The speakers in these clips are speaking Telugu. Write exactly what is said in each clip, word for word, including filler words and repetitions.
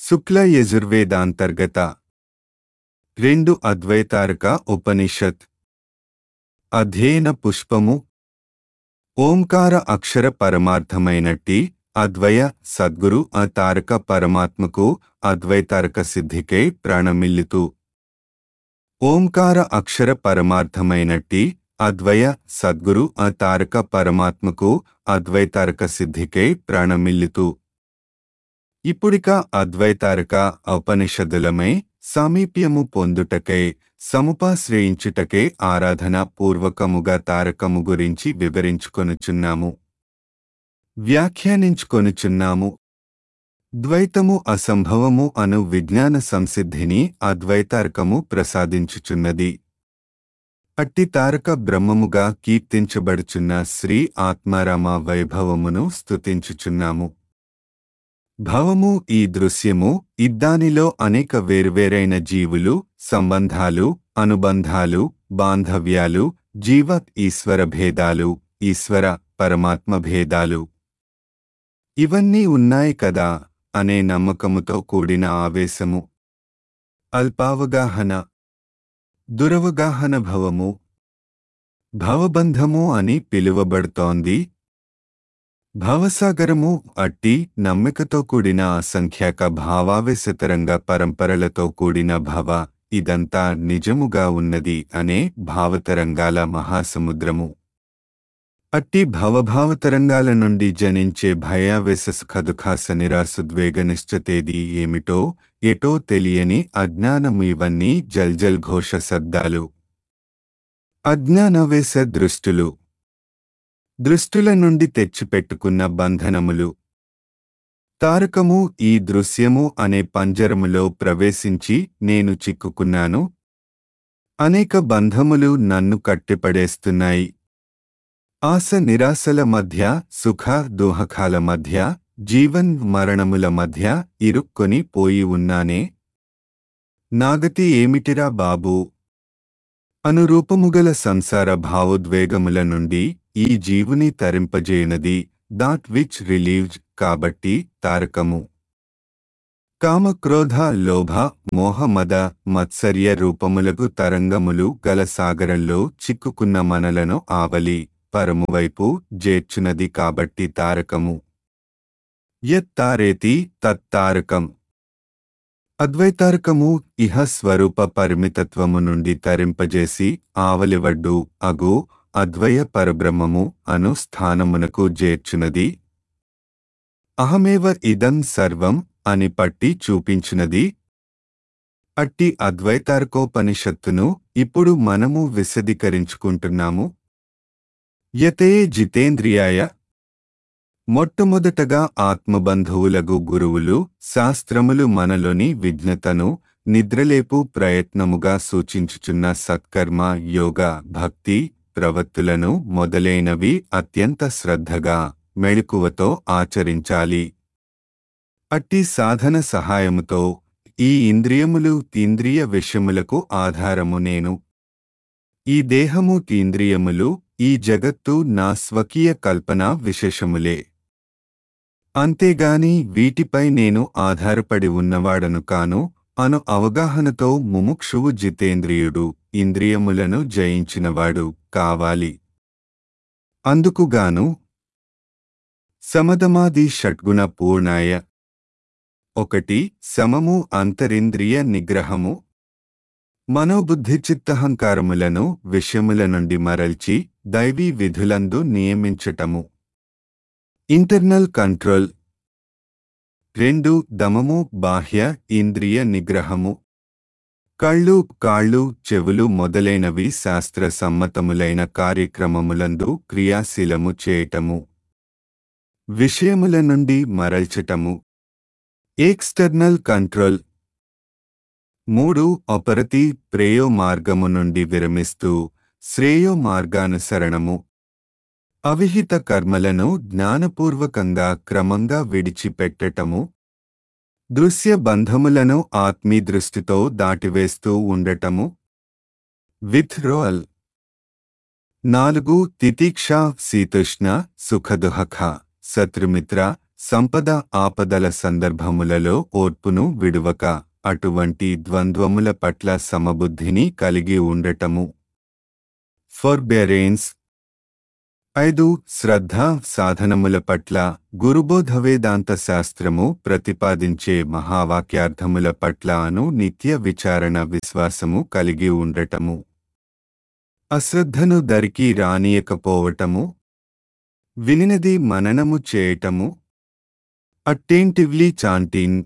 శుక్ల యజుర్వేదాంతర్గత రెండు అద్వైతారక ఉపనిషత్ అధ్యయన పుష్పము. ఓంకార అక్షర పరమార్థమైనట్టి అద్వయ సద్గురు ఆ తారక పరమాత్మకు అద్వైతారక సిద్ధికై ప్రాణమిల్లుతూ. ఓంకార అక్షర పరమార్థమైనట్టి అద్వయ సద్గురు ఆ తారక పరమాత్మకు అద్వైతారక సిద్ధికై ప్రాణమిల్లుతూ. ఇప్పుడిక అద్వైతారక ఉపనిషదులమై సామీప్యము పొందుటకై సముపాశ్రయించుటకై ఆరాధన పూర్వకముగా తారకము గురించి వివరించుకొనుచున్నాము, వ్యాఖ్యానించుకొనుచున్నాము. ద్వైతము అసంభవము అను విజ్ఞాన సంసిద్ధిని అద్వైతారకము ప్రసాదించుచున్నది. అట్టి తారక బ్రహ్మముగా కీర్తించబడుచున్న శ్రీ ఆత్మారామ వైభవమును స్తుతించుచున్నాము. భవము ఈ దృశ్యము, ఇద్దానిలో అనేక వేర్వేరైన జీవులు, సంబంధాలు, అనుబంధాలు, బాంధవ్యాలు, జీవ ఈశ్వర భేదాలు, ఈశ్వర పరమాత్మ భేదాలు ఇవన్నీ ఉన్నాయి కదా అనే నమ్మకముతో కూడిన ఆవేశము, అల్పావగాహన, దురవగాహన భవము, భవబంధము అని పిలువబడుతోంది. భవసాగరము అట్టి నమ్మికతో కూడిన అసంఖ్యాక భావావేశతరంగ పరంపరలతో కూడిన భవ, ఇదంతా నిజముగా ఉన్నది అనే భావతరంగాల మహాసముద్రము. అట్టి భవభావతరంగాల నుండి జనించే భయావేశ సుఖదుఖాస నిరాసుద్వేగ నిశ్చతేది ఏమిటో ఎటో తెలియని అజ్ఞానము. ఇవన్నీ జల్జల్ ఘోష శబ్దాలు, అజ్ఞానవేశ దృష్టులు, దృష్టుల నుండి తెచ్చిపెట్టుకున్న బంధనములు. తారకము ఈ దృశ్యము అనే పంజరములో ప్రవేశించి నేను చిక్కుకున్నాను. అనేక బంధములు నన్ను కట్టిపడేస్తున్నాయి. ఆశ నిరాశల మధ్య, సుఖ దుఃఖాల మధ్య, జీవన్ మరణముల మధ్య ఇరుక్కొని పోయి ఉన్నానే. నాగతి ఏమిటిరా బాబూ? అనురూపముగల సంసార భావోద్వేగముల నుండి ఈ జీవుని తరింపజేయునది దాట్ విచ్ రిలీవ్డ్. కాబట్టి తారకము కామక్రోధ లోభ మోహ మద మత్సర్య రూపములకు తరంగములు గల సాగరంలో చిక్కుకున్న మనలను ఆవలి పరమువైపు జేర్చునది. కాబట్టి తారకము యత్తారేతి తత్తారకం. అద్వైతారకము ఇహ స్వరూప పరిమితత్వము నుండి తరింపజేసి ఆవలివడ్డు అగు అద్వయ పరబ్రహ్మము అను స్థానమునకు జేర్చునది. అహమేవ ఇదం సర్వం అని పట్టి చూపించునది. అట్టి అద్వైతారకోపనిషత్తును ఇప్పుడు మనము విశదీకరించుకుంటున్నాము. యతే జితేంద్రియాయ. మొట్టమొదటగా ఆత్మబంధువులగు గురువులు, శాస్త్రములు మనలోని విజ్ఞతను నిద్రలేపు ప్రయత్నముగా సూచించుచున్న సత్కర్మ, యోగ, భక్తి ప్రవత్తులను మొదలైనవి అత్యంత శ్రద్ధగా, మెళకువతో ఆచరించాలి. అట్టి సాధన సహాయముతో ఈ ఇంద్రియములు ఇంద్రియ విషయములకు ఆధారము నేను. ఈ దేహము ఇంద్రియములు, ఈ జగత్తు నా స్వకీయ కల్పన విశేషములే. అంతేగాని వీటిపై నేను ఆధారపడి ఉన్నవాడను కాను అను అవగాహనతో ముముక్షువు జితేంద్రియుడు, ఇంద్రియములను జయించినవాడు కావాలి. అందుకుగాను సమదమాది షడ్గుణ పూర్ణాయ. ఒకటి సమము అంతరింద్రియ నిగ్రహము. మనోబుద్ధి చిత్తహంకారములను విషయముల నుండి మరల్చి దైవీ విధులందు నియమించటము, ఇంటర్నల్ కంట్రోల్. రెండు దమము బాహ్య ఇంద్రియ నిగ్రహము. కళ్ళు, కాళ్ళు, చెవులు మొదలైనవి శాస్త్ర సమ్మతములైన కార్యక్రమములందు క్రియాశీలము చేయటము, విషయముల నుండి మరల్చటము, ఎక్స్టర్నల్ కంట్రోల్. మూడు అపరతి ప్రేయో మార్గము నుండి విరమిస్తూ శ్రేయో మార్గానుసరణము. అవిహిత కర్మలను జ్ఞానపూర్వకంగా క్రమంగా విడిచిపెట్టటము, దృశ్య బంధములను ఆత్మీదృష్టితో దాటివేస్తూ ఉండటము, విత్డ్రాయల్. నాలుగు తితిక్ష శీతోష్ణ సుఖదుఃఖ శత్రుమిత్ర సంపద ఆపదల సందర్భములలో ఓర్పును విడువక అటువంటి ద్వంద్వముల పట్ల సమబుద్ధిని కలిగి ఉండటము. ఫోర్బెరెన్స్. ఐదు. శ్రద్ధ సాధనముల పట్ల గురుబోధ వేదాంత శాస్త్రము ప్రతిపాదించే మహావాక్యార్థముల పట్ల అను నిత్య విచారణ విశ్వాసము కలిగి ఉండటము. అశ్రద్ధను దరికి రానియకపోవటము. వినినది మననము చేయటము. Attentively chanting.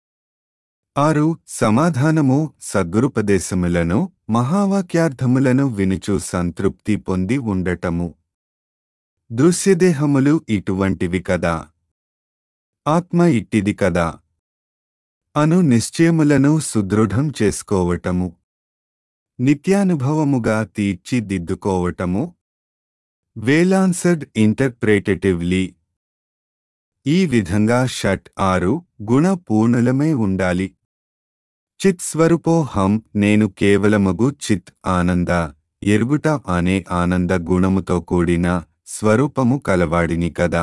ఆరు. సమాధానము సద్గురుపదేశములను మహావాక్యార్థములను వినుచు సంతృప్తి పొంది ఉండటము. దృశ్యదేహములు ఇటువంటివి కదా, ఆత్మ ఇట్టిది కదా అను నిశ్చయములను సుదృఢం చేసుకోవటము. నిత్యానుభవముగా తీర్చిదిద్దుకోవటము. వేలాన్సర్డ్ ఇంటర్ప్రేటేటివ్లీ. ఈ విధంగా షట్ ఆరు గుణ పూర్ణులమై ఉండాలి. చిత్ స్వరూపోహం నేను కేవలమగు చిత్ ఆనంద ఎరుగుట అనే ఆనంద గుణముతో కూడిన స్వరూపము కలవాడిని కదా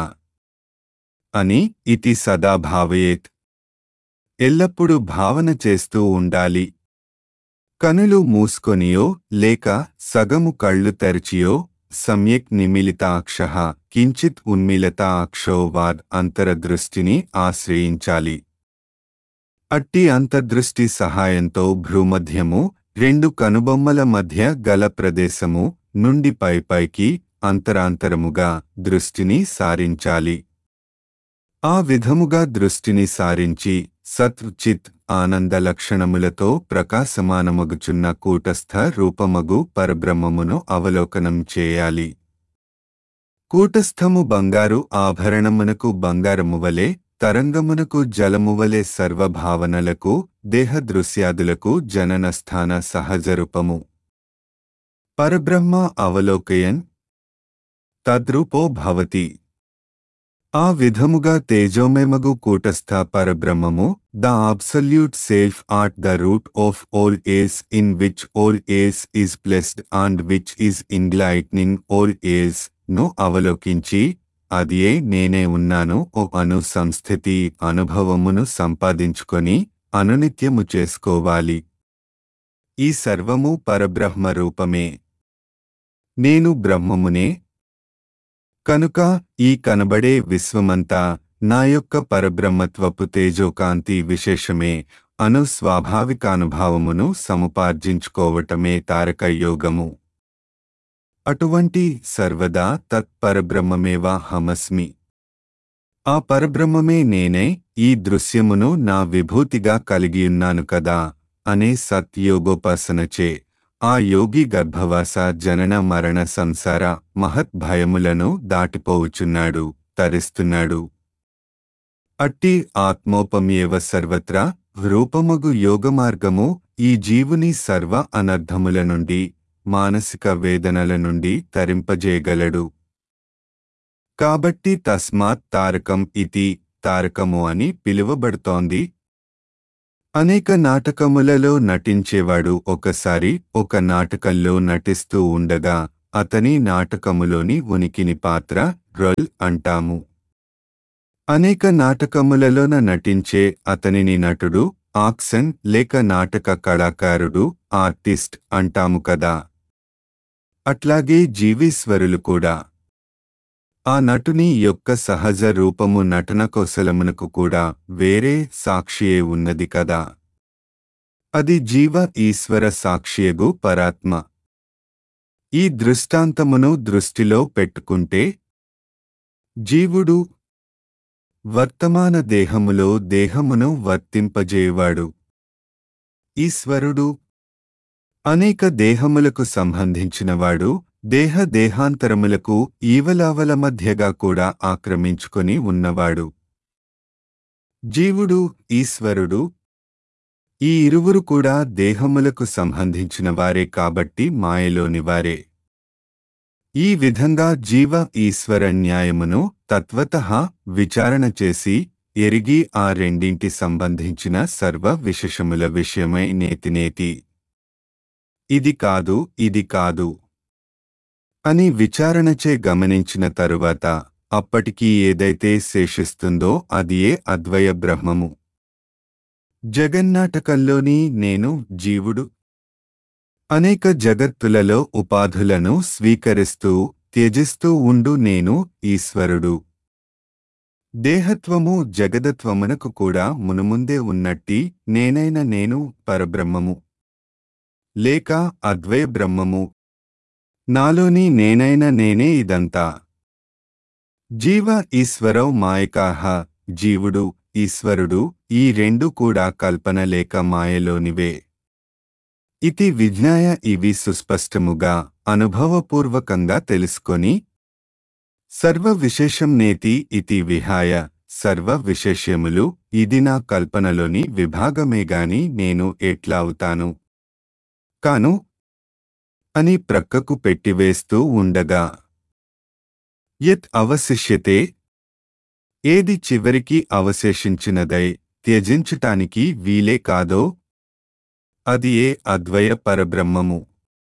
అని ఇతి సదా భావయేత్. ఎల్లప్పుడూ భావన చేస్తూ ఉండాలి. కనులు మూసుకొనియో లేక సగము కళ్ళు తెరచియో సమ్యక్ నిమిలితాక్షః కించిత్ ఉన్మిలితాక్షో వాద్ అంతరదృష్టిని ఆశ్రయించాలి. అట్టి అంతర్దృష్టి సహాయంతో భ్రూమధ్యము రెండు కనుబొమ్మల మధ్య గల ప్రదేశము నుండి పైపైకి అంతరాంతరముగా దృష్టిని సారించాలి. ఆ విధముగా దృష్టిని సారించి సత్ చిత్ ఆనంద లక్షణములతో ప్రకాశమానమగుచున్న కూటస్థ రూపమగు పరబ్రహ్మమును అవలోకనం చేయాలి. కూటస్థము బంగారు ఆభరణమునకు బంగారము వలె, తరంగమునకు జలమువలె సర్వభావనలకు దేహదృశ్యాదులకు జననస్థాన సహజరూపము. పరబ్రహ్మ అవలోకయన్ తద్రూపో భవతి. ఆ విధముగా తేజోమయమగు కూటస్థ పరబ్రహ్మము the absolute self at the root of all ace in which all ace is placed and which is enlightening all ace ను అవలోకించి అదియే నేనే ఉన్నాను ఓ అను సంస్థితి అనుభవమును సంపాదించుకొని అనునిత్యము చేసుకోవాలి. ఈ సర్వము పరబ్రహ్మ రూపమే. నేను బ్రహ్మమునే కనుక ఈ కనబడే విశ్వమంతా నా యొక్క పరబ్రహ్మత్వపు తేజోకాంతి విశేషమే అను స్వాభావికానుభావమును సముపార్జించుకోవటమే తారక యోగము. అటువంటి సర్వదా తత్పరబ్రహ్మమేవా హమస్మి. ఆ పరబ్రహ్మమే నేనే ఈ దృశ్యమును నా విభూతిగా కలిగియున్నాను కదా అనే సత్యోగోపాసనచే ఆ యోగి గర్భవాస జనన మరణ సంసార మహత్ భయములను దాటిపోవుచున్నాడు, తరిస్తున్నాడు. అట్టి ఆత్మోపమ్యేవ సర్వత్రా రూపమగు యోగమార్గము ఈ జీవుని సర్వ అనర్థముల నుండి మానసిక వేదనల నుండి తరింపజేయగలడు. కాబట్టి తస్మాత్ తారకం ఇతి తారకము అని పిలువబడుతోంది. అనేక నాటకములలో నటించేవాడు ఒకసారి ఒక నాటకంలో నటిస్తూ ఉండగా అతని నాటకములోని ఉనికిని పాత్ర రోల్ అంటాము. అనేక నాటకములలోన నటించే అతనిని నటుడు, ఆక్షన్ లేక నాటక కళాకారుడు, ఆర్టిస్ట్ అంటాము కదా. అట్లాగే జీవీశ్వరులు కూడా. ఆ నటుని యొక్క సహజ రూపము నటన కౌశలమునకు కూడా వేరే సాక్షియే ఉన్నది కదా. అది జీవ ఈశ్వర సాక్షియగు పరాత్మ. ఈ దృష్టాంతమును దృష్టిలో పెట్టుకుంటే జీవుడు వర్తమాన దేహములో దేహమును వర్తింపజేయువాడు. ఈశ్వరుడు అనేక దేహములకు సంబంధించినవాడు, దేహ దేహాంతరములకు ఈవలావల మధ్యగా కూడా ఆక్రమించుకొని ఉన్నవాడు. జీవుడు, ఈశ్వరుడు ఈ ఇరువురు కూడా దేహములకు సంబంధించిన వారే కాబట్టి మాయలోనివారే. ఈ విధంగా జీవ ఈశ్వర న్యాయమును తత్వతః విచారణ చేసి ఎరిగి ఆ రెండింటి సంబంధించిన సర్వ విశేషముల విషయమై నేతినేతి ఇది కాదు ఇది కాదు అని విచారణచే గమనించిన తరువాత అప్పటికీ ఏదైతే శేషిస్తుందో అదియే అద్వయ బ్రహ్మము. జగన్నాటకంలోని నేను జీవుడు అనేక జగత్తులలో ఉపాధులను స్వీకరిస్తూ త్యజిస్తూ ఉండు నేను ఈశ్వరుడు. దేహత్వము జగదత్వమునకు కూడా మునుముందే ఉన్నట్టి నేనైన నేను పరబ్రహ్మము లేక అద్వయ బ్రహ్మము. నాలోని నేనైన నేనే ఇదంతా. జీవ ఈశ్వరౌ మాయకాహ, జీవుడు ఈశ్వరుడు ఈ రెండు కూడా కల్పన లేక మాయలోనివే. ఇతి విజ్ఞాయ ఇవి సుస్పష్టముగా అనుభవపూర్వకంగా తెలుసుకొని సర్వ విశేషం నేతి ఇతి విహాయ, సర్వ విశేష్యములు ఇది నా కల్పనలోని విభాగమేగాని నేను ఎట్లా అవుతాను కాను అని ప్రక్కకు పెట్టివేస్తూ ఉండగా యత్ అవశిష్యతే, ఏది చివరికి అవశేషించినదై త్యజించటానికి వీలే కాదో అది ఏ అద్వయ పరబ్రహ్మము.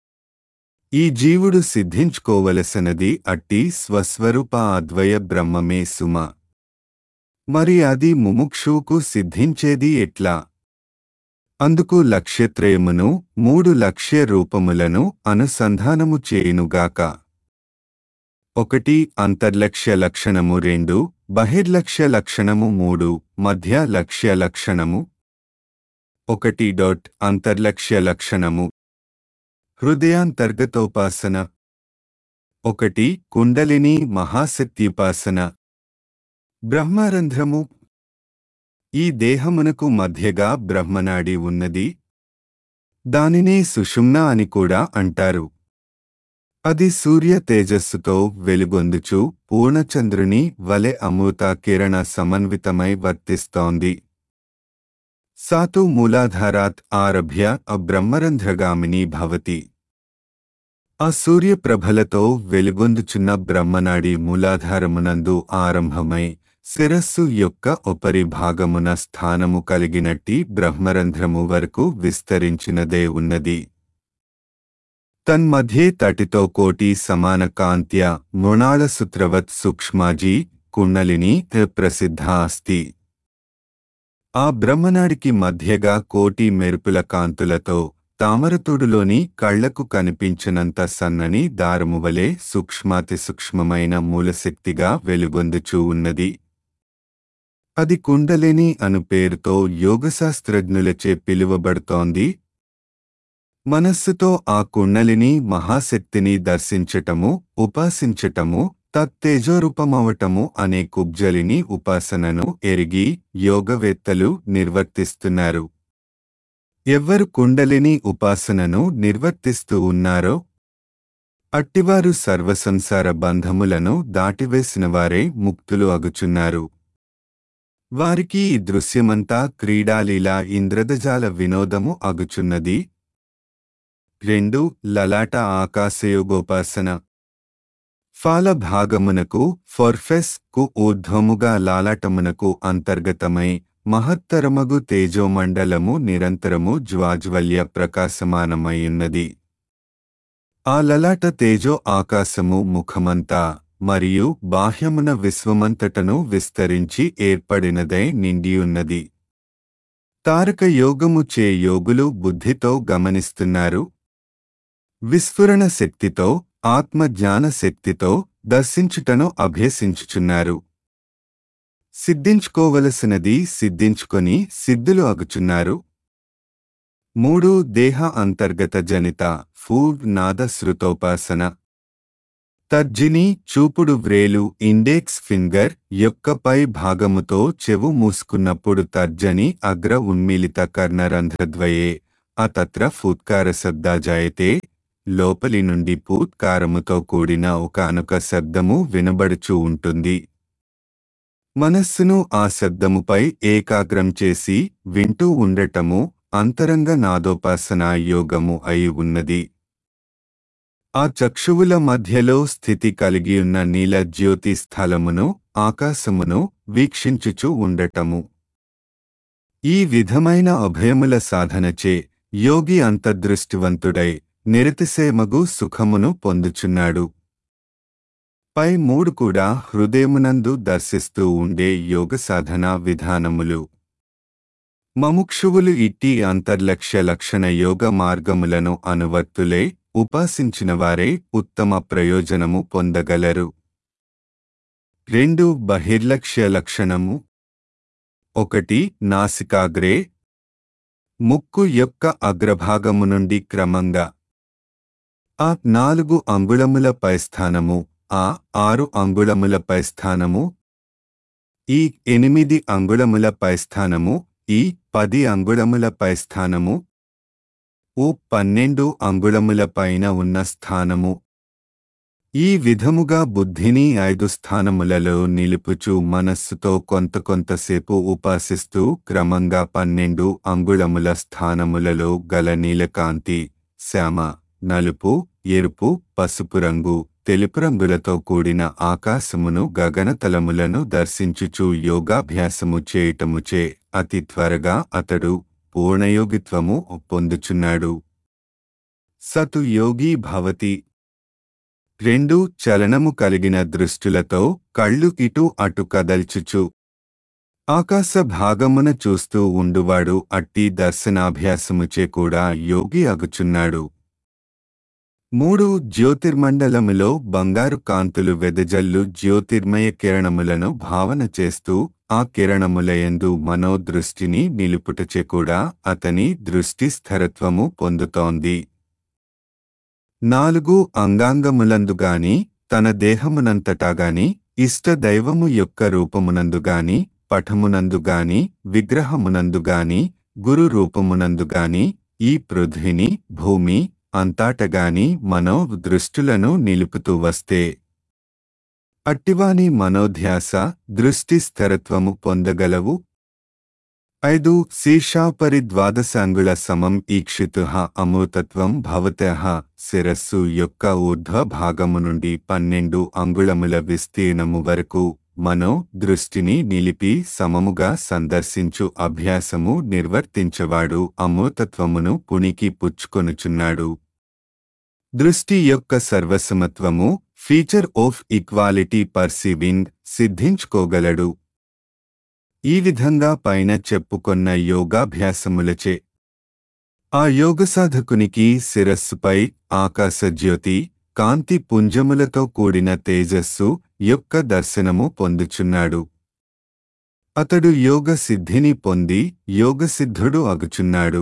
ఈ జీవుడు సిద్ధించుకోవలసినది అట్టి స్వస్వరూప అద్వయ బ్రహ్మమే సుమ. మరి అది ముముక్షువుకు సిద్ధించేది ఎట్లా? అందుకు లక్ష్యత్రయమును మూడు లక్ష్య రూపములను అనుసంధానము చేయునుగాక. ఒకటి అంతర్లక్ష్య లక్షణము, రెండు బహిర్లక్ష్య లక్షణము, మూడు మధ్య లక్ష్య లక్షణము. ఒకటి డాట్ అంతర్లక్ష్య లక్షణము హృదయాంతర్గతోపాసన. ఒకటి కుండలిని మహాశక్త్యుపాసన. బ్రహ్మరంధ్రము. ఈ దేహమునకు మధ్యగా బ్రహ్మనాడి ఉన్నది. దానినే సుషుమ్న అని కూడా అంటారు. అది సూర్య తేజస్సుతో వెలుగొందుచు పూర్ణచంద్రుని వలె అమృత కిరణ సమన్వితమై వర్తిస్తోంది. సాతు మూలాధారాత్ ఆరభ్య అబ్రహ్మరంధ్రగామిని భవతి. ఆ సూర్యప్రభలతో వెలుగొందుచున్న బ్రహ్మనాడి మూలాధారమునందు ఆరంభమై శిరస్సు యొక్క ఉపరి భాగమున స్థానము కలిగినట్టి బ్రహ్మరంధ్రము వరకు విస్తరించినదే ఉన్నది. తన్మధ్యే తటితో కోటి సమాన కాంత్య మృణాళసూత్రవత్ సూక్ష్మాజీ కుండలిని ప్రసిద్ధ అస్తి. ఆ బ్రహ్మనాడికి మధ్యగా కోటి మెరుపుల కాంతులతో తామరతూడులోని కళ్లకు కనిపించినంత సన్నని దారమువలే సూక్ష్మాతి సూక్ష్మమైన మూలశక్తిగా వెలుగొందుచూ ఉన్నది. అది కుండలిని అను పేరుతో యోగశాస్త్రజ్ఞులచే పిలువబడుతోంది. మనస్సుతో ఆ కుండలిని మహాశక్తిని దర్శించటము, ఉపాసించటము, తత్తేజోరూపమవటము అనే కుబ్జలిని ఉపాసనను ఎరిగి యోగవేత్తలు నిర్వర్తిస్తున్నారు. ఎవ్వరు కుండలిని ఉపాసనను నిర్వర్తిస్తూ ఉన్నారో అట్టివారు సర్వసంసార బంధములను దాటివేసినవారే ముక్తులు అగుచున్నారు. వారికి ఈ దృశ్యమంతా క్రీడాలీలా ఇంద్రదజాల వినోదము అగుచున్నది. రెండు లలాట ఆకాశయోగోపాసన. ఫాల భాగమునకు ఫోర్ఫెస్ కు ఊర్ధ్వముగా లాలాటమునకు అంతర్గతమై మహత్తరమగు తేజోమండలము నిరంతరము జ్వాజ్వల్య ప్రకాశమానమయ్యున్నది. ఆ లలాట తేజో ఆకాశము ముఖమంతా మరియు బాహ్యమున విశ్వమంతటను విస్తరించి ఏర్పడినదై నిండియున్నది. తారక యోగము చే యోగులు బుద్ధితో గమనిస్తున్నారు. విస్ఫురణ శక్తితో, ఆత్మజ్ఞాన శక్తితో దర్శించుటను అభ్యసించుచున్నారు. సిద్ధించుకోవలసినది సిద్ధించుకొని సిద్ధులు అగుచున్నారు. మూడు దేహ అంతర్గత జనిత ఫూర్ నాద శృతోపాసన. తర్జిని చూపుడు వ్రేలు ఇండెక్స్ ఫింగర్ యొక్క పై భాగముతో చెవు మూసుకున్నప్పుడు తర్జని అగ్ర ఉన్మీలిత కర్ణరంధ్రద్వయే అతత్ర ఫూత్కార శబ్దాజాయతే. లోపలి నుండి పూత్కారముతో కూడిన ఒక అనుక శబ్దము వినబడుచూ ఉంటుంది. మనస్సును ఆ శబ్దముపై ఏకాగ్రం చేసి వింటూ ఉండటము అంతరంగ నాదోపాసనా యోగము అయి ఉన్నది. ఆ చక్షువుల మధ్యలో స్థితి కలిగియున్న నీల జ్యోతి స్థలమును, ఆకాశమును వీక్షించుచూ ఉండటము. ఈ విధమైన అభయముల సాధనచే యోగి అంతర్దృష్టివంతుడై నిరతిశయమగు సుఖమును పొందుచున్నాడు. పై మూడు కూడా హృదయమునందు దర్శిస్తూ ఉండే యోగ సాధనా విధానములు. మముక్షువులు ఇట్టి అంతర్లక్ష్య లక్షణ యోగ మార్గములను అనువర్తులే ఉపాసించినవారే ఉత్తమ ప్రయోజనము పొందగలరు. రెండు బహిర్లక్ష్య లక్షణము. ఒకటి నాసికాగ్రే, ముక్కు యొక్క అగ్రభాగము నుండి క్రమంగా ఆ నాలుగు అంగుళముల పైస్థానము, ఆ ఆరు అంగుళముల పైస్థానము, ఈ ఎనిమిది అంగుళముల పైస్థానము, ఈ పది అంగుళముల పైస్థానము, ఓ పన్నెండు అంగుళముల పైన ఉన్న స్థానము. ఈ విధముగా బుద్ధిని ఐదు స్థానములలో నిలుపుచు మనస్సుతో కొంత కొంతసేపు ఉపాసిస్తూ క్రమంగా పన్నెండు అంగుళముల స్థానములలో గల నీలకాంతి, శ్యామ, నలుపు, ఎరుపు, పసుపు రంగు, తెలుపు రంగులతో కూడిన ఆకాశమును గగనతలములను దర్శించుచు యోగాభ్యాసము చేయటముచే అతి త్వరగా అతడు పూర్ణయోగిత్వము పొందుచున్నాడు. సతు యోగీ భవతి. రెండు చలనము కలిగిన దృష్టులతో కళ్ళు ఇటు అటు కదల్చుచు ఆకాశ భాగమున చూస్తూ ఉండువాడు అట్టి దర్శనాభ్యాసముచే కూడా యోగి అగుచున్నాడు. మూడు జ్యోతిర్మండలములో బంగారు కాంతులు వెదజల్లు జ్యోతిర్మయ కిరణములను భావన చేస్తూ ఆ కిరణములయందు మనోదృష్టిని నిలుపుటచే కూడా అతని దృష్టి స్థిరత్వము పొందుతోంది. నాలుగు అంగాంగములందుగాని తన దేహమునంతటాగాని ఇష్ట దైవము యొక్క రూపమునందుగాని పటమునందుగాని విగ్రహమునందుగాని గురు రూపమునందుగాని ఈ పృథ్విని భూమి అంతాటగాని మనో దృష్టులను నిలుపుతూ వస్తే అట్టివాని మనోధ్యాస దృష్టి స్థిరత్వము పొందగలవు. ఐదు శీర్షాపరి ద్వాదశాంగుళ సమం ఈక్షితుః అమృతత్వం భవతః. శిరస్సు యొక్క ఊర్ధ్వ భాగము నుండి పన్నెండు అంగుళముల విస్తీర్ణము వరకు మనో దృష్టిని నిలిపి సమముగా సందర్శించు అభ్యాసము నిర్వర్తించవాడు అమృతత్వమును పుణికి పుచ్చుకొనుచున్నాడు. దృష్టి యొక్క సర్వసమత్వము ఫీచర్ ఆఫ్ ఈక్వాలిటీ పర్సీవింగ్ సిద్ధించుకోగలడు. ఈ విధంగా పైన చెప్పుకొన్న యోగాభ్యాసములచే ఆ యోగసాధకునికి శిరస్సుపై ఆకాశజ్యోతి కాంతి పుంజములతో కూడిన తేజస్సు యొక్క దర్శనము పొందుచున్నాడు. అతడు యోగ సిద్ధిని పొంది యోగసిద్ధుడు అగుచున్నాడు.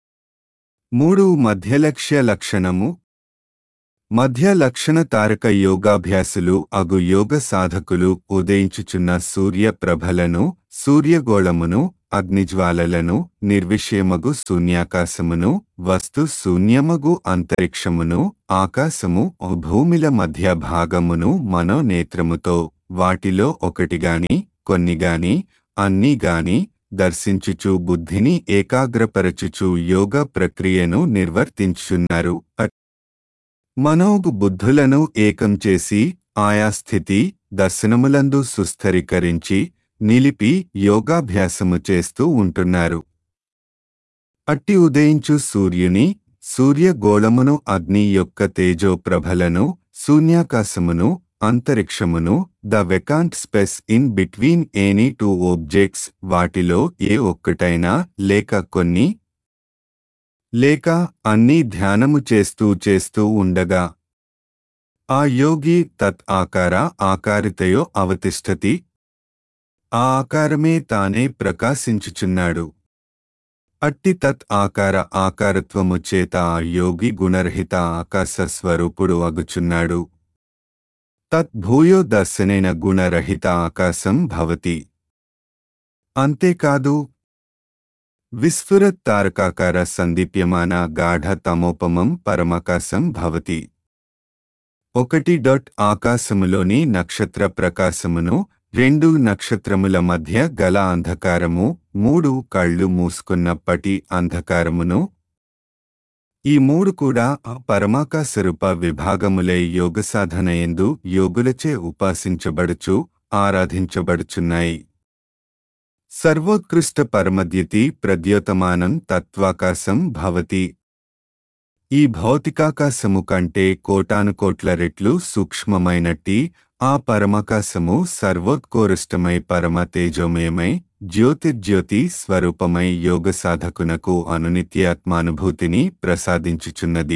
మూడు మధ్యలక్ష్య లక్షణము. మధ్య లక్షణ తారక యోగాభ్యాసులు అగు యోగ సాధకులు ఉదయించుచున్న సూర్య ప్రభలను, సూర్యగోళమును, అగ్నిజ్వాలలను, నిర్విషయమగు శూన్యాకాశమును, వస్తు శూన్యమగు అంతరిక్షమును, ఆకాశము భూమిల మధ్య భాగమును మనోనేత్రముతో వాటిలో ఒకటిగాని కొన్నిగాని అన్నీగాని దర్శించుచు బుద్ధిని ఏకాగ్రపరచుచు యోగ ప్రక్రియను నిర్వర్తించుచున్నారు. మనోగు బుద్ధులను ఏకం చేసి ఆయా స్థితి దర్శనములందు సుస్థిరీకరించి నిలిపి యోగాభ్యాసము చేస్తూ ఉంటున్నారు. అట్టి ఉదయించు సూర్యుని, సూర్యగోళమును, అగ్ని యొక్క తేజో ప్రభలను, శూన్యాకాశమును, అంతరిక్షమును, the vacant space in between any two objects, వాటిలో ఏ ఒక్కటైనా లేక కొన్ని లేక అన్నీ ధ్యానము చేస్తూ చేస్తూ ఉండగా ఆ యోగి తత్ ఆకార ఆకారితయో అవతిష్ఠతి. ఆ ఆకారమే తానే ప్రకాశించుచున్నాడు. అట్టి తత్ ఆకార ఆకారత్వము చేత ఆ యోగి గుణరహిత ఆకాశ స్వరూపుడు అగుచున్నాడు. తత్ భూయో దర్శనేన గుణరహిత ఆకాశం భవతి. అంతేకాదు విస్ఫురత్ తారకాకార సందీప్యమాన గాఢ తమోపమం పరమాకాశం భవతి. ఒకటి డొట్ ఆకాశములోని నక్షత్ర ప్రకాశమును, రెండు నక్షత్రముల మధ్య గల అంధకారము, మూడు కళ్ళు మూసుకున్నప్పటి అంధకారమును, ఈ మూడు కూడా పరమాకాశరూప విభాగములై యోగసాధనయందు యోగులచే ఉపాసించబడుచు ఆరాధించబడుచున్నాయి. సర్వోత్కృష్ట పరమద్యుతి ప్రద్యోతమానం తత్వాకాశం భవతి. ఈ భౌతికాకాశము కంటే కోటానుకోట్ల రెట్లు సూక్ష్మమైనట్టి ఆ పరమాకాశము సర్వోత్కృష్టమై పరమ తేజోమయమై జ్యోతిర్జ్యోతి స్వరూపమై యోగ సాధకునకు అనునిత్యాత్మానుభూతిని ప్రసాదించుచున్నది.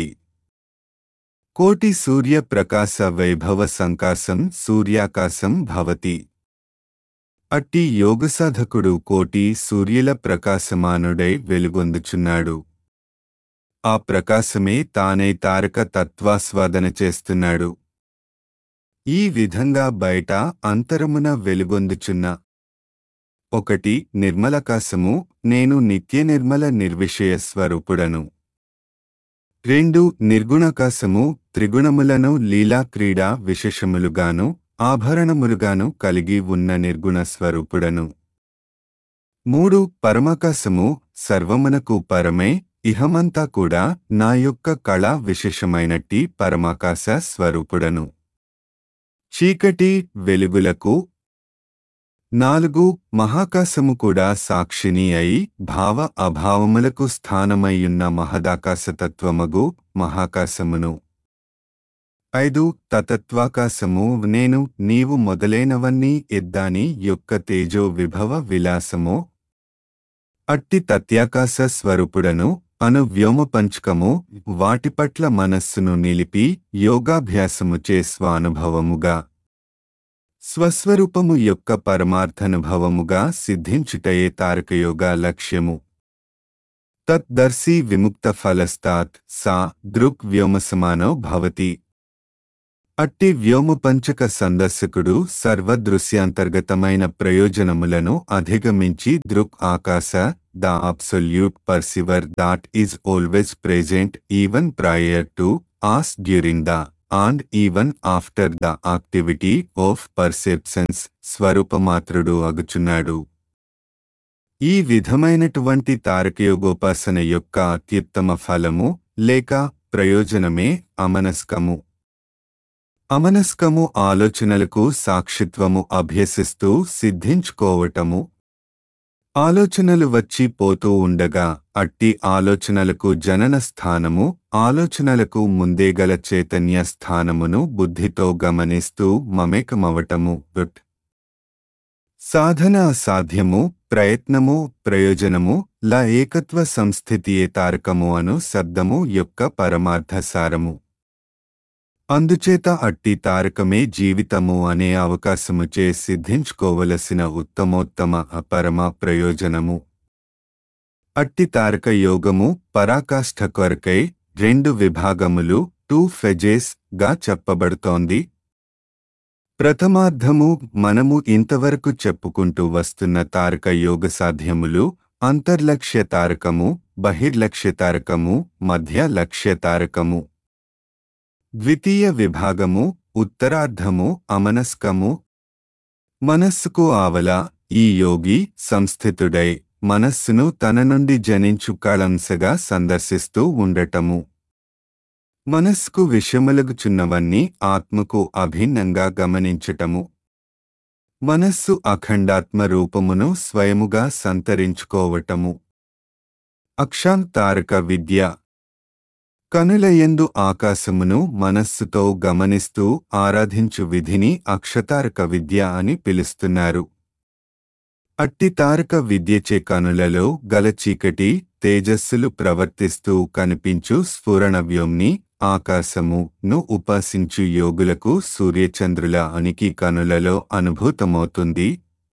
కోటి సూర్య ప్రకాశ వైభవ సంకాశం సూర్యాకాశం భవతి. అట్టి యోగసాధకుడు కోటి సూర్యుల ప్రకాశమానుడై వెలుగొందుచున్నాడు. ఆ ప్రకాశమే తానై తారక తత్వాస్వాదన చేస్తున్నాడు. ఈ విధంగా బయట అంతరమున వెలుగొందుచున్న ఒకటి నిర్మలకాశము, నేను నిత్య నిర్మల నిర్విషయ స్వరూపుడను. రెండు నిర్గుణాకాశము, త్రిగుణములను లీలా క్రీడా విశేషములుగాను ఆభరణములుగాను కలిగి ఉన్న నిర్గుణ స్వరూపుడను. మూడు పరమాకాశము, సర్వమునకు పరమే ఇహమంతా కూడా నా యొక్క కళా విశేషమైనట్టి పరమాకాశ స్వరూపుడను. చీకటి వెలుగులకు. నాలుగు మహాకాశము కూడా సాక్షిని అయి భావ అభావములకు స్థానమయ్యున్న మహదాకాశతత్వమగు మహాకాశమును. ఐదు తతత్వాకాశము, నేను నీవు మొదలైనవన్నీ ఎద్దాని యొక్క తేజో విభవ విలాసము. అట్టి తత్యాకాశ స్వరూపుడను అను వ్యోమపంచకము, వాటిపట్ల మనస్సును నిలిపి యోగాభ్యాసముచే స్వానుభవముగా స్వస్వరూపము యొక్క పరమార్థానుభవముగా సిద్ధించుటయే తారకయోగా లక్ష్యము. తద్దర్శి విముక్త ఫలస్తాత్ సా దృక్ వ్యోమసమానో భవతి. అట్టి వ్యోమపంచక సందర్శకుడు సర్వదృశ్యాంతర్గతమైన ప్రయోజనములను అధిగమించి దృక్ ఆకాశ, the absolute perceiver that is always present even prior to as during the and even after the activity of perceptions స్వరూపమాత్రుడు అగుచున్నాడు. ఈ విధమైనటువంటి తారకయోగోపాసన యొక్క అత్యుత్తమ ఫలము లేక ప్రయోజనమే అమనస్కము. అమనస్కము ఆలోచనలకు సాక్షిత్వము అభ్యసిస్తూ సిద్ధించుకోవటము. ఆలోచనలు వచ్చి పోతూ ఉండగా అట్టి ఆలోచనలకు జనన స్థానము, ఆలోచనలకు ముందేగల చైతన్య స్థానమును బుద్ధితో గమనిస్తూ మమేకమవటము. సాధన అసాధ్యము, ప్రయత్నము ప్రయోజనము ల ఏకత్వ సంస్థితియే తారకము అను శబ్దము యొక్క పరమార్థసారము. అందుచేత అట్టి తారకమే జీవితము అనే అవకాశముచే సిద్ధించుకోవలసిన ఉత్తమోత్తమ అపరమ ప్రయోజనము. అట్టి తారక యోగము పరాకాష్ఠ కొరకై రెండు విభాగములు టూ ఫెజెస్ గా చెప్పబడుతోంది. ప్రథమార్థము మనము ఇంతవరకు చెప్పుకుంటూ వస్తున్న తారక యోగ సాధ్యములు అంతర్లక్ష్య తారకము, బహిర్లక్ష్య తారకము, మధ్య లక్ష్య తారకము. ద్వితీయ విభాగము ఉత్తరార్ధము అమనస్కము. మనస్సుకు ఆవల ఈ యోగి సంస్థితుడై మనస్సును తన నుండి జనించు కళంసగా సందర్శిస్తూ ఉండటము. మనస్సుకు విషయములగుచున్నవన్నీ ఆత్మకు అభిన్నంగా గమనించటము. మనస్సు అఖండాత్మ రూపమును స్వయముగా సంతరించుకోవటము. అక్షాంతారక విద్య. కనులయందు ఆకాశమును మనస్సుతో గమనిస్తూ ఆరాధించు విధిని అక్షతారక విద్య అని పిలుస్తున్నారు. అట్టి తారక విద్యచే కనులలో గల చీకటి తేజస్సులు ప్రవర్తిస్తూ కనిపించు స్ఫురణవ్యోమ్ని ఆకాశము ను ఉపాసించు యోగులకు సూర్యచంద్రుల అనికి కనులలో అనుభూతమవుతుంది.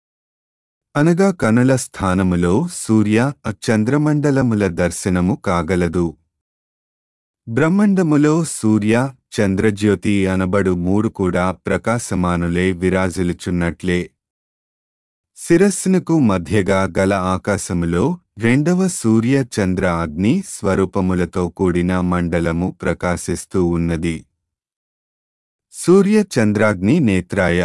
అనగా కనుల స్థానములో సూర్య చంద్రమండలముల దర్శనము కాగలదు. బ్రహ్మండములో సూర్య చంద్రజ్యోతి అనబడు మూడు కూడా ప్రకాశమానులే విరాజిల్లుచున్నట్లే శిరస్సునకు మధ్యగా గల ఆకాశములో రెండవ సూర్య చంద్ర అగ్ని స్వరూపములతో కూడిన మండలము ప్రకాశిస్తూ ఉన్నది. సూర్య చంద్రాగ్ని నేత్రాయ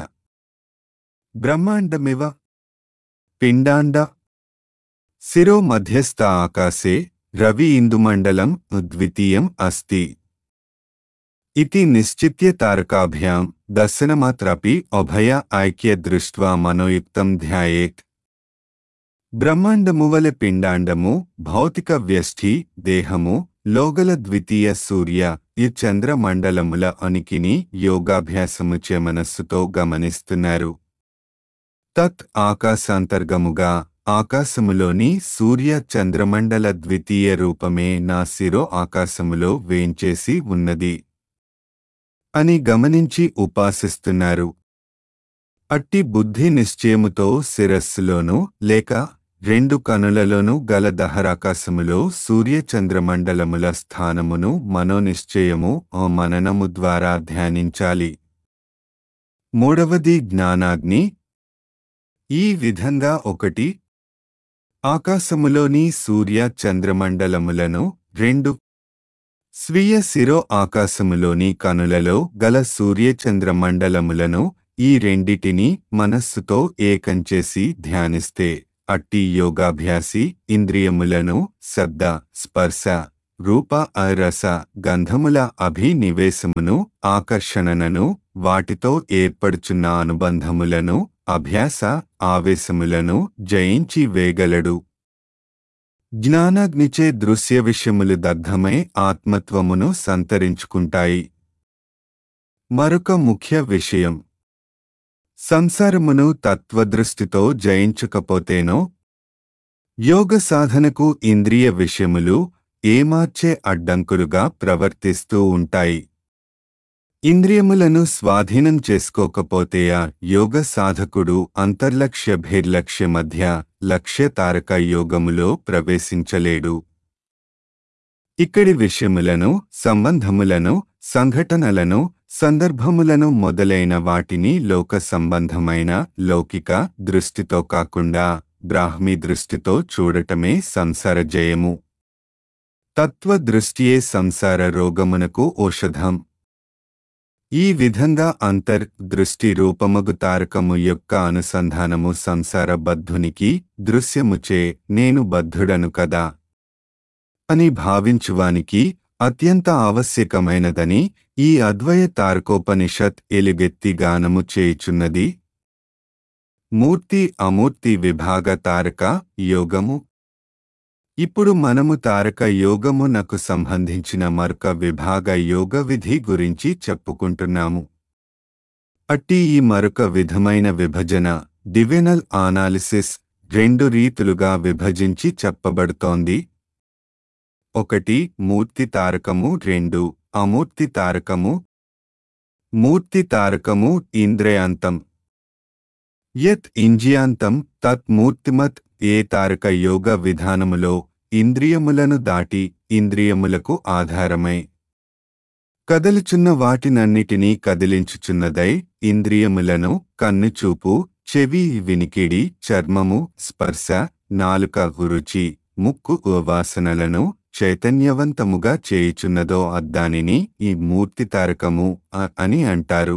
బ్రహ్మాండమివ పిండాండ శిరో మధ్యస్థ ఆకాశే రవి ఇందుమండలం ద్వితీయం అస్తి इति निश्चित्य तारकाभ्यां दर्शनमात्रापि अभय ऐक्य दृष्ट्वा मनोयुक्तं ध्यायेत्। ब्रह्मांडमुवले पिंडांडमु भौतिक व्यष्टि देहमु లోగల ద్వితీయ సూర్య ఈ చంద్రమండలముల ఉనికిని యోగాభ్యాసముచే మనస్సుతో గమనిస్తున్నారు. తత్ ఆకాశాంతర్గముగా ఆకాశములోని సూర్య చంద్రమండల ద్వితీయ రూపమే నా శిరో ఆకాశములో వేంచేసి ఉన్నది అని గమనించి ఉపాసిస్తున్నారు. అట్టి బుద్ధి నిశ్చయముతో శిరస్సులోనూ లేక రెండు కనులలోనూ గల దహరాకాశములో సూర్య చంద్రమండలముల స్థానమును మనోనిశ్చయము ఓ మననము ద్వారా ధ్యానించాలి. మూడవది జ్ఞానాగ్ని. ఈ విధంగా ఒకటి ఆకాశములోని సూర్య చంద్రమండలములను, రెండు స్వీయ శిరో ఆకాశములోని కనులలో గల సూర్యచంద్రమండలములను, ఈ రెండిటిని మనస్సుతో ఏకంచేసి ధ్యానిస్తే అట్టి యోగాభ్యాసి ఇంద్రియములను శబ్ద, స్పర్శ, రూప, రస, గంధముల అభినివేశమును, ఆకర్షణను, వాటితో ఏర్పడుచున్న అనుబంధములను, అభ్యాస ఆవేశములను జయించి వేగలడు. జ్ఞానాగ్నిచే దృశ్య విషయములు దగ్ధమై ఆత్మత్వమును సంతరించుకుంటాయి. మరొక ముఖ్య విషయం, సంసారమును తత్వదృష్టితో జయించకపోతేనో యోగ సాధనకు ఇంద్రియ విషయములు ఏమార్చే అడ్డంకులుగా ప్రవర్తిస్తూ ఉంటాయి. ఇంద్రియములను స్వాధీనం చేసుకోకపోతే ఆ యోగ సాధకుడు అంతర్లక్ష్య బహిర్లక్ష్య మధ్య లక్ష్య తారక యోగములో ప్రవేశించలేడు. ఇక్కడి విషయములను, సంబంధములను, సంఘటనలను, సందర్భములను మొదలైన వాటిని లోక సంబంధమైన లౌకిక దృష్టితో కాకుండా బ్రాహ్మీ దృష్టితో చూడటమే సంసార జయము. తత్వ దృష్టియే సంసార రోగమునకు ఔషధం. ఈ విధంగా అంతర్ దృష్టి రూపమగు తారకము యొక్క అనుసంధానము సంసార బద్ధునికి దృశ్యముచే నేను బద్ధుడను కదా అని భావించువానికి అత్యంత ఆవశ్యకమైనదని ఈ అద్వయ తారకోపనిషత్ ఎలుగెత్తి గానము చేయుచున్నది. మూర్తి అమూర్తి విభాగ తారక యోగము. ఇప్పుడు మనము తారక యోగమునకు సంబంధించిన మరొక విభాగ యోగ విధి గురించి చెప్పుకుంటున్నాము. అట్టి ఈ మరొక విధమైన విభజన డివిజనల్ అనాలిసిస్ రెండు రీతులుగా విభజించి చెప్పబడుతోంది. ఒకటి మూర్తి తారకము, రెండు అమూర్తి తారకము. మూర్తి తారకము ఇంద్రియాంతం. యత్ ఇంద్రియాంతం తత్ మూర్తిమత్. ఏ తారక యోగ విధానములో ఇంద్రియములను దాటి ఇంద్రియములకు ఆధారమై కదలుచున్న వాటినన్నిటినీ కదిలించుచున్నదై ఇంద్రియములను కన్నుచూపు, చెవి, వినికిడి, చర్మము, స్పర్శ, నాలుక, రుచి, ముక్కు వాసనలను చైతన్యవంతముగా చేయుచున్నదో అద్దానిని ఈ మూర్తి తారకము అని అంటారు.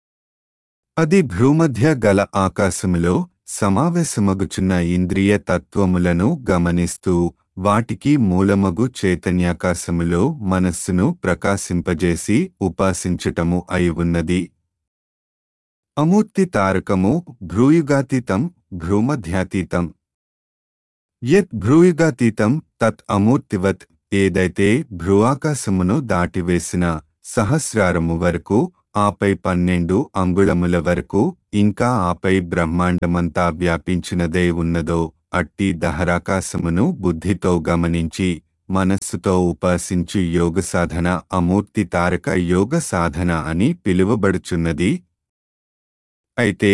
అది భ్రూమధ్య గల ఆకాశములో సమావేశమగుచున్న ఇంద్రియ తత్వములను గమనిస్తూ వాటికి మూలమగు చైతన్యాకాశములో మనస్సును ప్రకాశింపజేసి ఉపాసించటము అయి ఉన్నది. అమూర్తి తారకము భ్రూయుగాతీతం, భ్రూమధ్యాతీతం. యత్ భ్రూయుగాతీతం తత్ అమూర్తివత్. ఏదైతే భ్రూఆకాశమును దాటివేసిన సహస్రారము వరకు, ఆపై పన్నెండు అంగుళముల వరకు, ఇంకా ఆపై బ్రహ్మాండమంతా వ్యాపించినదే ఉన్నదో అట్టి దహరాకాశమును బుద్ధితో గమనించి మనస్సుతో ఉపాసించు యోగ సాధన అమూర్తి తారక యోగ సాధన అని పిలువబడుచున్నది. అయితే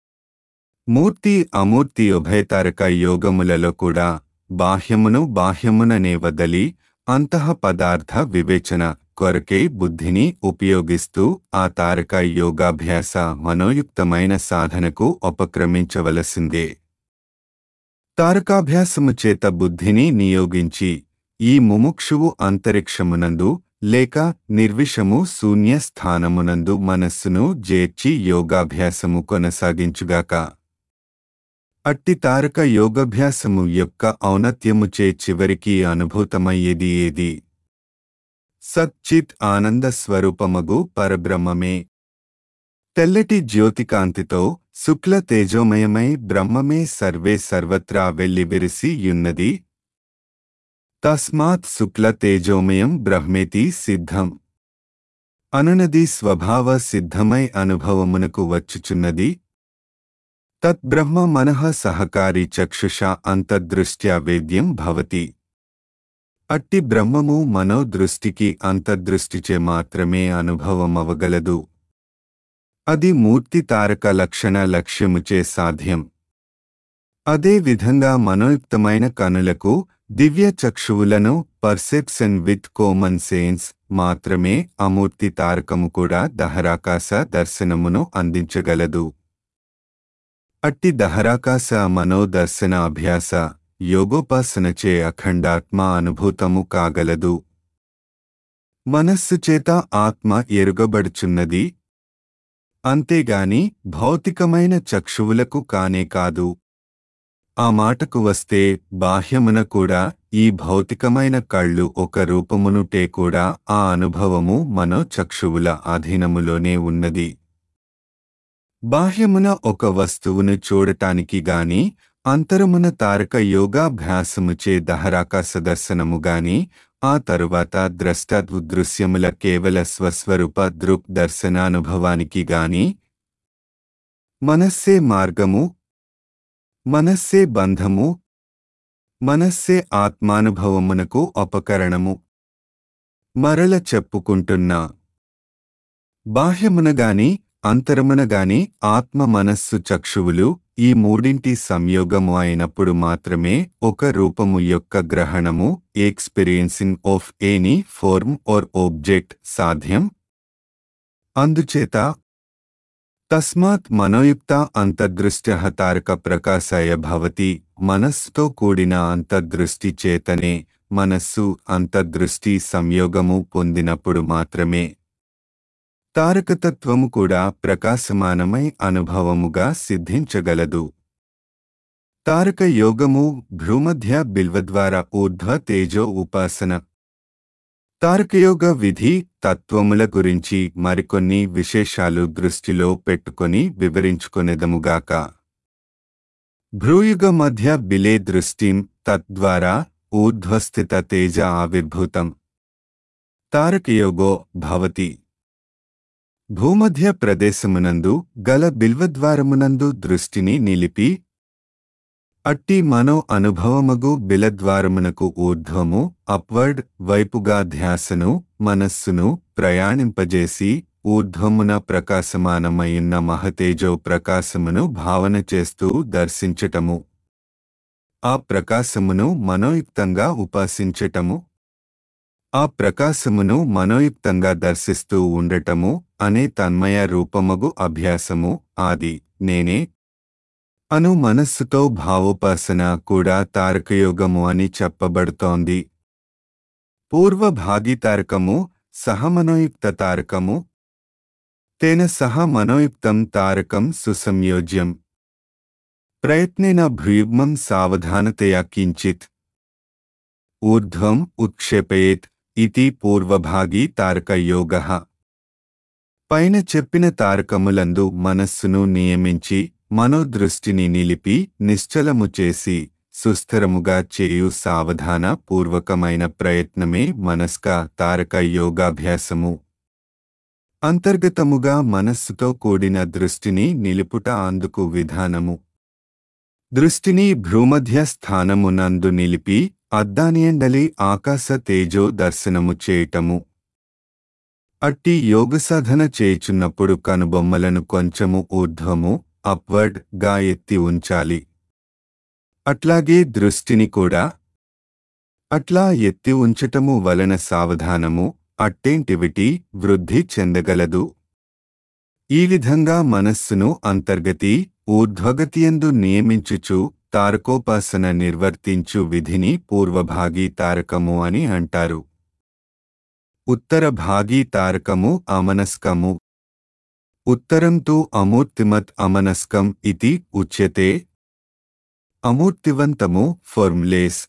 మూర్తి అమూర్తి ఉభయతారక యోగములలో కూడా బాహ్యమును బాహ్యముననే వదలి అంతః పదార్థ వివేచన కొరకే బుద్ధిని ఉపయోగిస్తూ ఆ తారక యోగాభ్యాస మనోయుక్తమైన సాధనకు ఉపక్రమించవలసిందే. తారకాభ్యాసము చేత బుద్ధిని నియోగించి ఈ ముముక్షువు అంతరిక్షమునందు లేక నిర్విషము శూన్య స్థానమునందు మనస్సును జేర్చి యోగాభ్యాసము కొనసాగించుగాక. అట్టి తారక యోగాభ్యాసము యొక్క ఔన్నత్యముచే చివరికి అనుభూతమయ్యేది ఏది? సచ్చిత్ ఆనంద స్వరూపమగు పరబ్రహ్మమే. తెల్లటి జ్యోతికాంతితో శుక్ల తేజోమయమై బ్రహ్మమే సర్వే సర్వత్రా వెల్లివిరిసి యున్నది. తస్మాత్ శుక్ల తేజోమయం బ్రహ్మేతి సిద్ధం అనునది స్వభావ సిద్ధమై అనుభవమునకు వచ్చుచున్నది. తద్బ్రహ్మ మనః సహకారి చక్షుషా అంతర్దృష్ట్యా వేద్యం భవతి. అట్టి బ్రహ్మము మనోదృష్టికి అంతర్దృష్టిచే మాత్రమే అనుభవమవగలదు. అది మూర్తి తారక లక్షణ లక్ష్యముచే సాధ్యం. అదే విధంగా మనోయుక్తమైన కనులకు దివ్య చక్షువులను పర్సెప్షన్ విత్ కామన్ సెన్స్ మాత్రమే అమూర్తి తారకము కూడా దహరాకాశ దర్శనమును అందించగలదు. అట్టి దహరాకాశ మనోదర్శన అభ్యాస యోగోపాసనచే అఖండాత్మ అనుభూతము కాగలదు. మనస్సు చేత ఆత్మ ఎరుగబడుచున్నది, అంతేగాని భౌతికమైన చక్షువులకు కానే కాదు. ఆ మాటకు వస్తే బాహ్యమున కూడా ఈ భౌతికమైన కళ్ళు ఒక రూపమునుటే కూడా ఆ అనుభవము మనో చక్షువుల అధీనములోనే ఉన్నది. బాహ్యమున ఒక వస్తువును చూడటానికి గాని, అంతరమున తారక యోగాభ్యాసముచే దహరాకాశ దర్శనము గాని, ఆ తరువాత ద్రష్టదృశ్యముల కేవల స్వస్వరూప దృక్ దర్శనానుభవానికి గాని మనస్సే మార్గము, మనస్సే బంధము, మనస్సే ఆత్మానుభవమునకు ఉపకరణము. మరల చెప్పుకుంటున్నా, బాహ్యమునగాని అంతరమునగాని ఆత్మ మనస్సు చక్షువులు ఈ మూడింటి సంయోగము అయినప్పుడు మాత్రమే ఒక రూపము యొక్క గ్రహణము experiencing of any form or object సాధ్యం. అందుచేత తస్మాత్ మనోయుక్త అంతర్దృష్ట్యః తారక ప్రకాశాయ భవతి. మనస్సుతో కూడిన అంతర్దృష్టి చేతనే మనస్సు అంతర్దృష్టి సంయోగము పొందినప్పుడు మాత్రమే తారకతత్వము కూడా ప్రకాశమానమై అనుభవముగా సిద్ధించగలదు. తారక యోగము భ్రూమధ్య బిల్వద్వార ఊర్ధ్వ తేజో ఉపాసన. తారకయోగ విధి తత్వముల గురించి మరికొన్ని విశేషాలు దృష్టిలో పెట్టుకొని వివరించుకొనెదముగాక. భ్రూయుగ మధ్య బిలే దృష్టిం తద్వారా ఊర్ధ్వస్థిత తేజ ఆవిర్భూతం తారకయోగో భవతి. భూమధ్య ప్రదేశమునందు గల బిల్వద్వారమునందు దృష్టిని నిలిపి అట్టి మనో అనుభవమగు బిలద్వారమునకు ఊర్ధ్వము అప్వర్డ్ వైపుగా ధ్యాసను మనస్సును ప్రయాణింపజేసి ఊర్ధ్వమున ప్రకాశమానమయున్న మహతేజో ప్రకాశమును భావన చేస్తూ దర్శించటము. ఆ ప్రకాశమును మనోయుక్తంగా ఉపాసించటము. ఆ ప్రకాశమును మనోయుక్తంగా దర్శిస్తూ ఉండటము అనే తన్మయ రూపమగు అభ్యాసము ఆది నేనే అను మనస్సుతో భావోపాసన కూడా తారకయోగము అని చెప్పబడుతోంది. పూర్వభాగి తారకము సహమనోయుక్త తారకము. తేన సహ మనోయుక్తం తారకం సుసంయోజ్యం ప్రయత్నేన భ్రూయుగ్మం సావధానతయా కించిత్ ఊర్ధ్వం ఉత్క్షేపయేత్ ఇతి పూర్వభాగి తారకయోగః. పైన చెప్పిన తారకములందు మనస్సును నియమించి మనోదృష్టిని నిలిపి నిశ్చలము చేసి సుస్థిరముగా చేయు సావధాన పూర్వకమైన ప్రయత్నమే మనస్క తారక యోగాభ్యాసము. అంతర్గతముగా మనస్సుతో కూడిన దృష్టిని నిలుపుట అందుకు విధానము. దృష్టిని భ్రూమధ్య స్థానమునందు నిలిపి అద్దానియండలి ఆకాశ తేజో దర్శనము చేయటము. అట్టి యోగసాధన చేయుచున్నప్పుడు కనుబొమ్మలను కొంచెము ఊర్ధ్వము అప్వర్డ్ గా ఎత్తి ఉంచాలి. అట్లాగే దృష్టిని కూడా. అట్లా ఎత్తి ఉంచటము వలన సావధానము అట్టేంటివిటీ వృద్ధి చెందగలదు. ఈ విధంగా మనస్సును అంతర్గతి ఊర్ధ్వగతియందు నియమించుచు తారకోపాసన నిర్వర్తించు విధిని పూర్వభాగి తారకము అని అంటారు. ఉత్తరభాగి తారకము అమనస్కము. ఉత్తరం తు అమూర్తిమత్ అమనస్కం ఇతి ఉచ్యతే. అమూర్తివంతము ఫార్మ్లెస్.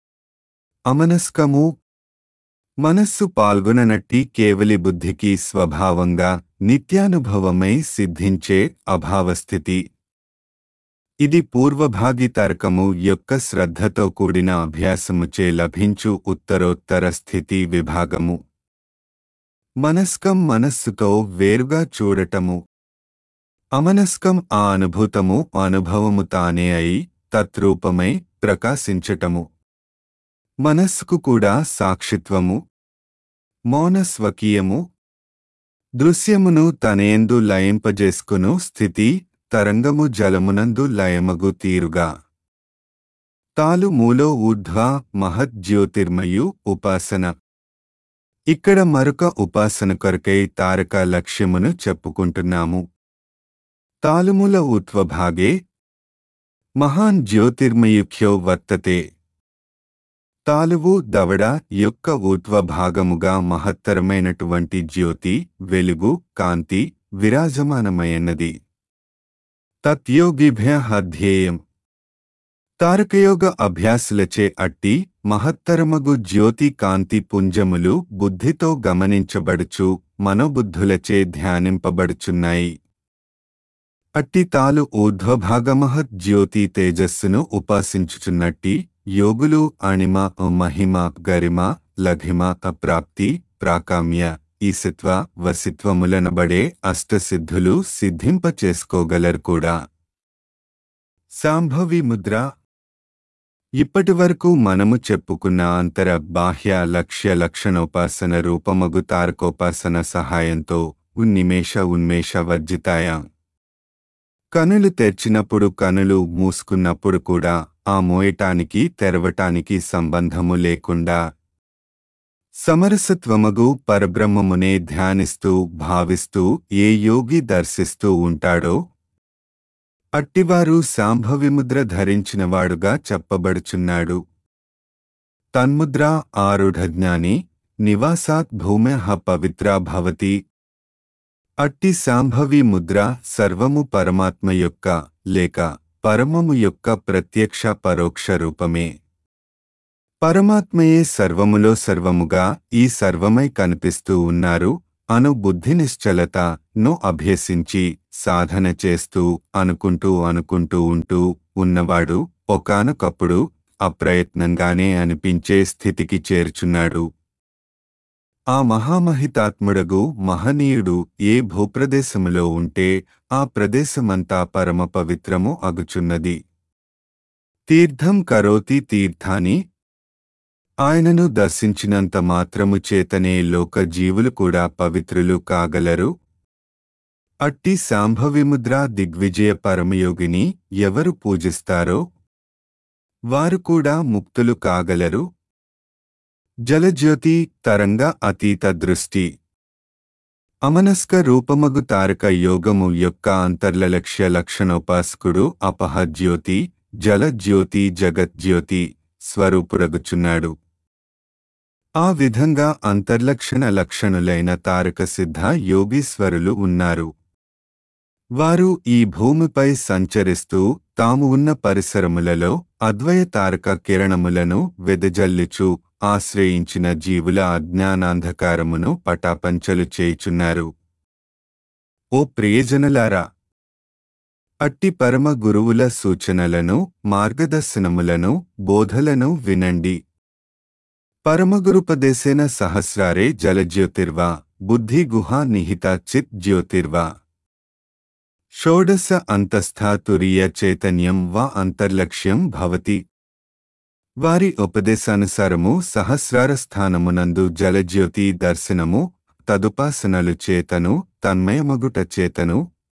అమనస్కము మనస్సు పాల్గొననట్టి కేవలి బుద్ధికి స్వభావంగా నిత్యానుభవమై సిద్ధించే అభావస్థితి. ఇది పూర్వభాగి తర్కము యొక్క శ్రద్ధతో కూడిన అభ్యాసముచే లభించు ఉత్తరోత్తర స్థితి విభాగము. మనస్కం మనస్సుతో వేరుగా చూడటము. అమనస్కం ఆ అనుభూతము అనుభవము తానే అయి తత్రూపమై ప్రకాశించటము. మనస్సుకు కూడా సాక్షిత్వము, మౌన స్వకీయము, దృశ్యమును తనేందు లయింపజేసుకును స్థితి, తరంగము జలమునందు లయమగు తీరుగా. తాలు మూలో ఊర్ధ్వ మహత్ జ్యోతిర్మయు ఉపాసన. ఇక్కడ మరొక ఉపాసన కొరకై తారక లక్ష్యమును చెప్పుకుంటున్నాము. తాలుమూల ఊర్ధ్వభాగే మహాన్ జ్యోతిర్మయుఖ్యో వర్తతే. తాలువు దవడ యొక్క ఊర్ధ్వభాగముగా మహత్తరమైనటువంటి జ్యోతి, వెలుగు, కాంతి విరాజమానమైనది. తత్యోగిభ్యః ధ్యేయం. తారకయోగ అభ్యాసులచే అట్టి మహత్తరమగు జ్యోతి కాంతి పుంజములు బుద్ధితో గమనించబడుచు మనోబుద్ధులచే ధ్యానింపబడుచున్నాయి. అట్టి తాలు ఊర్ధ్వభాగమహత్ జ్యోతి తేజస్సును ఉపాసించుచున్నట్టి యోగులు అణిమ, మహిమ, గరిమ, లఘిమ, అప్రాప్తి, ప్రాకామ్య, ఈసత్వ, వసిత్వములనబడే అష్టసిద్ధులు సిద్ధింపచేసుకోగలరు కూడా. సాంభవి ముద్ర. ఇప్పటివరకు మనము చెప్పుకున్న అంతర బాహ్య లక్ష్య లక్షణోపాసన రూపమగు తారకోపాసన సహాయంతో ఉన్నిమేష ఉన్మేష వర్జితాయ. కనులు తెరిచినప్పుడు కనులు మూసుకున్నప్పుడు కూడా ఆ మోయటానికి తెరవటానికి సంబంధము లేకుండా సమరసత్వమగు పరబ్రహ్మమునే ధ్యానిస్తూ భావిస్తూ ఏ యోగి దర్శిస్తూ ఉంటాడో అట్టివారు సాంభవిముద్ర ధరించినవాడుగా చెప్పబడుచున్నాడు. తన్ముద్ర ఆరుఢజ్ఞాని నివాసాత్ భూమ్యః పవిత్రా భవతి. అట్టి సాంభవి ముద్ర సర్వము పరమాత్మ యొక్క లేక పరమము యొక్క ప్రత్యక్ష పరోక్ష రూపమే. పరమాత్మయే సర్వములో సర్వముగా ఈ సర్వమై కనిపిస్తూ ఉన్నారు అను బుద్ధినిశ్చలత ను అభ్యసించి సాధన చేస్తూ అనుకుంటూ అనుకుంటూ ఉంటూ ఉన్నవాడు ఒకానొకప్పుడు అప్రయత్నంగానే అనిపించే స్థితికి చేర్చున్నాడు. ఆ మహామహితాత్ముడగు మహనీయుడు ఏ భూప్రదేశములో ఉంటే ఆ ప్రదేశమంతా పరమ పవిత్రము అగుచున్నది. తీర్థం కరోతి తీర్థాని. ఆయనను దర్శించినంత మాత్రము చేతనే లోక జీవులు కూడా పవిత్రులు కాగలరు. అట్టి సాంభవిముద్రా దిగ్విజయ పరమయోగిని ఎవరు పూజిస్తారో వారు కూడా ముక్తులు కాగలరు. జలజ్యోతి తరంగ అతీత దృష్టి. అమనస్క రూపమగు తారక యోగము యొక్క అంతర్లక్ష్య లక్షణోపాసకుడు అపహజ్యోతి, జలజ్యోతి, జగజ్యోతి స్వరూపురగుచున్నాడు. ఆ విధంగా అంతర్లక్షణ లక్షణులైన తారక సిద్ధ యోగీశ్వరులు ఉన్నారు. వారు ఈ భూమిపై సంచరిస్తూ తాము ఉన్న పరిసరములలో అద్వయ తారక కిరణములను వెదజల్లుచు ఆశ్రయించిన జీవుల అజ్ఞానాంధకారమును పటాపంచలు చేయుచున్నారు. ఓ ప్రియజనులారా, అట్టి పరమ గురువుల సూచనలను, మార్గదర్శనములను, బోధలను వినండి. పరమగురుపదేశేన సహస్రారే జలజ్యోతిర్వా బుద్ధి గుహా నిహిత చిత్ జ్యోతిర్వా. షోడశ అంతస్థా తురీయ చైతన్యం వా అంతర్లక్ష్యం భవతి. వారి ఉపదేశానుసారము సహస్రార స్థానమునందు జలజ్యోతి దర్శనము, తదుపాసనలు చేతను, తన్మయమగుట చేతను,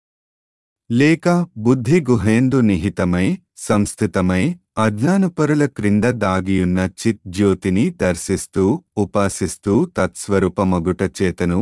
లేక బుద్ధి గుహేందు నిహితమై సంస్థితమై అజ్ఞానపరుల క్రింద దాగియున్న చిత్ జ్యోతిని దర్శిస్తూ ఉపాసిస్తూ తత్స్వరూపమగుట చేతను,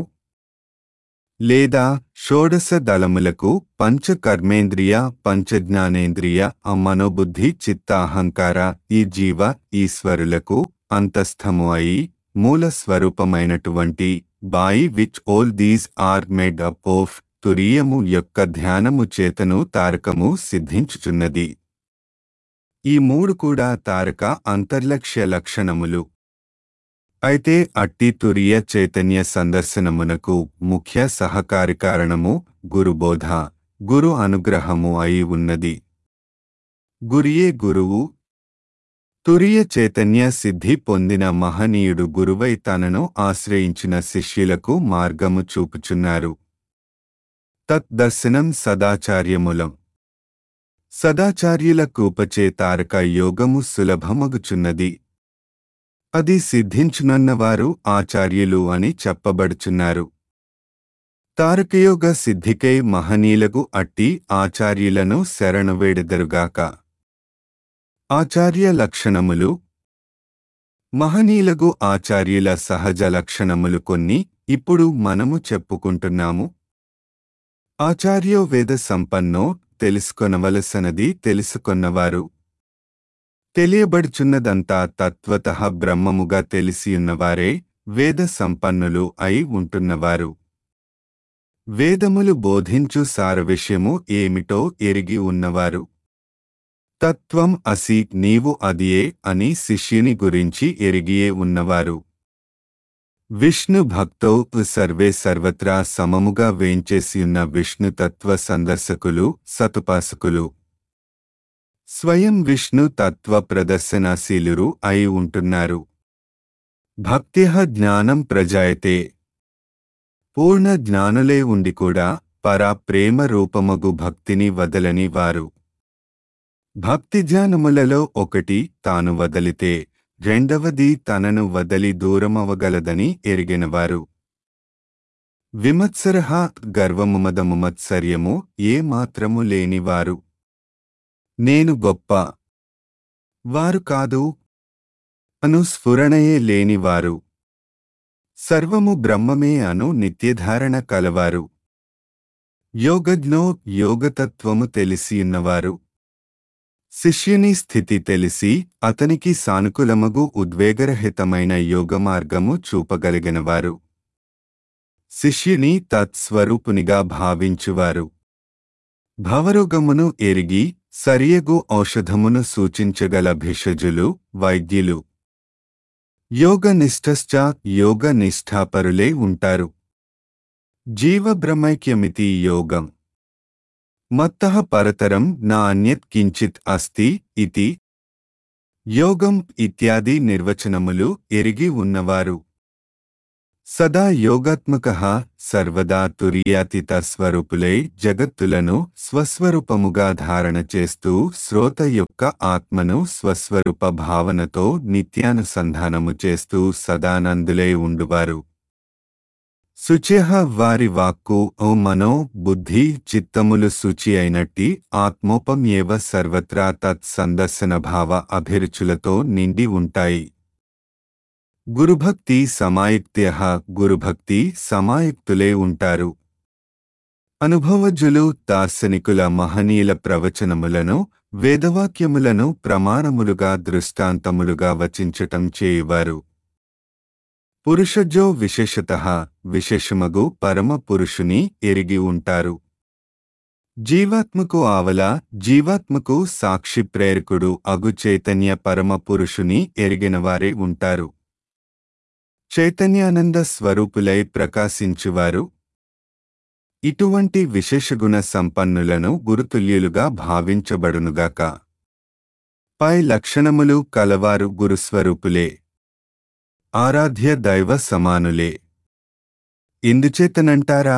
లేదా షోడశ దళములకు పంచ కర్మేంద్రియ పంచజ్ఞానేంద్రియ మనోబుద్ధి చిత్తాహంకార ఈ జీవ ఈశ్వరులకు అంతస్థము అయి మూల స్వరూపమైనటువంటి by which all these are made up of తురీయము యొక్క ధ్యానము చేతను తారకము సిద్ధించుచున్నది. ఈ మూడు కూడా తారక అంతర్లక్ష్య లక్షణములు. అయితే అట్టి తురీయ చైతన్య సందర్శనమునకు ముఖ్య సహకారి కారణము గురుబోధ, గురు అనుగ్రహము అయి ఉన్నది. గురియే గురువు. తురియ చైతన్య సిద్ధి పొందిన మహనీయుడు గురువై తనను ఆశ్రయించిన శిష్యులకు మార్గము చూపుచున్నారు. తత్ దర్శనం సదాచార్యమూలం. సదాచార్యుల కృపచే తారక యోగము సులభమగుచున్నది. అది సిద్ధించునన్నవారు ఆచార్యులు అని చెప్పబడుచున్నారు. తారకయోగ సిద్ధికై మహనీయులకు అట్టి ఆచార్యులను శరణువేడెదరుగాక. ఆచార్య లక్షణములు. మహనీయులకు ఆచార్యుల సహజ లక్షణములు కొన్ని ఇప్పుడు మనము చెప్పుకుంటున్నాము. ఆచార్యో వేద సంపన్నో, తెలుసుకొనవలసనది తెలుసుకొన్నవారు. తెలియబడుచున్నదంతా తత్వతః బ్రహ్మముగా తెలిసియున్నవారే వేద సంపన్నులు అయి ఉంటున్నవారు. వేదములు బోధించు సారవిషయము ఏమిటో ఎరిగి ఉన్నవారు. తత్వం అసి, నీవు అదియే అని శిష్యుని గురించి ఎరిగియే ఉన్నవారు. విష్ణు భక్తో సర్వే సర్వత్రా సమముగా వేంచేసియున్న విష్ణుతత్వ సందర్శకులు, సతుపాసకులు. స్వయం విష్ణు తత్వ ప్రదర్శనాశీలురు అయి ఉంటున్నారు. భక్త్యః జ్ఞానం ప్రజాయతే. పూర్ణ జ్ఞానులే ఉండి కూడా పరా ప్రేమ రూపమగు భక్తిని వదలని వారు. భక్తి జ్ఞానములలో ఒకటి తాను వదలితే రెండవది తనను వదలి దూరమవగలదని ఎరిగినవారు. విమత్సరః గర్వముమదముమత్సర్యము ఏ మాత్రము లేనివారు. నేను గొప్ప వారు కాదు అను స్ఫురణయే లేనివారు. సర్వము బ్రహ్మమే అను నిత్యధారణ కలవారు. యోగజ్ఞో, యోగతత్వము తెలిసియున్నవారు. శిష్యుని స్థితి తెలిసి అతనికి సానుకూలమగు ఉద్వేగరహితమైన యోగమార్గము చూపగలిగినవారు. శిష్యుని తత్స్వరూపునిగా భావించువారు. భవరోగమును ఎరిగి సరియగు ఔషధమును సూచించగల భిషజులు, వైద్యులు. యోగనిష్ఠశ్చ, యోగ నిష్ఠాపరులే ఉంటారు. జీవబ్రహ్మైక్యమితి యోగం. మత్తః పరతరం నా అన్యత్ కించిత్ అస్తి ఇతి. యోగం ఇత్యాది నిర్వచనములు ఎరిగి ఉన్నవారు. సదా యోగాత్మకః, సర్వదా తురీయాతీత స్వరూపులై జగత్తులను స్వస్వరూపముగా ధారణ చేస్తూ శ్రోత యొక్క ఆత్మను స్వస్వరూప భావనతో నిత్యానుసంధానము చేస్తూ సదానందులై ఉండువారు. శుచ్యః, వారి వాక్కు, ఓ మనో, బుద్ధి, చిత్తములు శుచి అయినట్టి ఆత్మోపమ్యేవ సర్వత్రా తత్ సందర్శన భావ అభిరుచులతో నిండి ఉంటాయి. గురుభక్తి సమాయుక్త్యః, గురుభక్తి సమాయుక్తులే ఉంటారు. అనుభవజ్జులు, దార్శనికుల మహనీయుల ప్రవచనములను, వేదవాక్యములను ప్రమాణములుగా దృష్టాంతములుగా వచించటం చేయువారు. పురుషజో విశేషతః, విశేషమగు పరమ పురుషుని ఎరిగి ఉంటారు. జీవాత్మకు ఆవల, జీవాత్మకు సాక్షి ప్రేరకుడు అగు చైతన్య పరమ పురుషుని ఎరిగినవారే ఉంటారు. చైతన్యానంద స్వరూపులై ప్రకాశించువారు. ఇటువంటి విశేషగుణ సంపన్నులను గురుతుల్యులుగా భావించబడునుగాక. పై లక్షణములు కలవారు గురుస్వరూపులే. ఆరాధ్య దైవ సమానులే. ఎందుచేతనంటారా?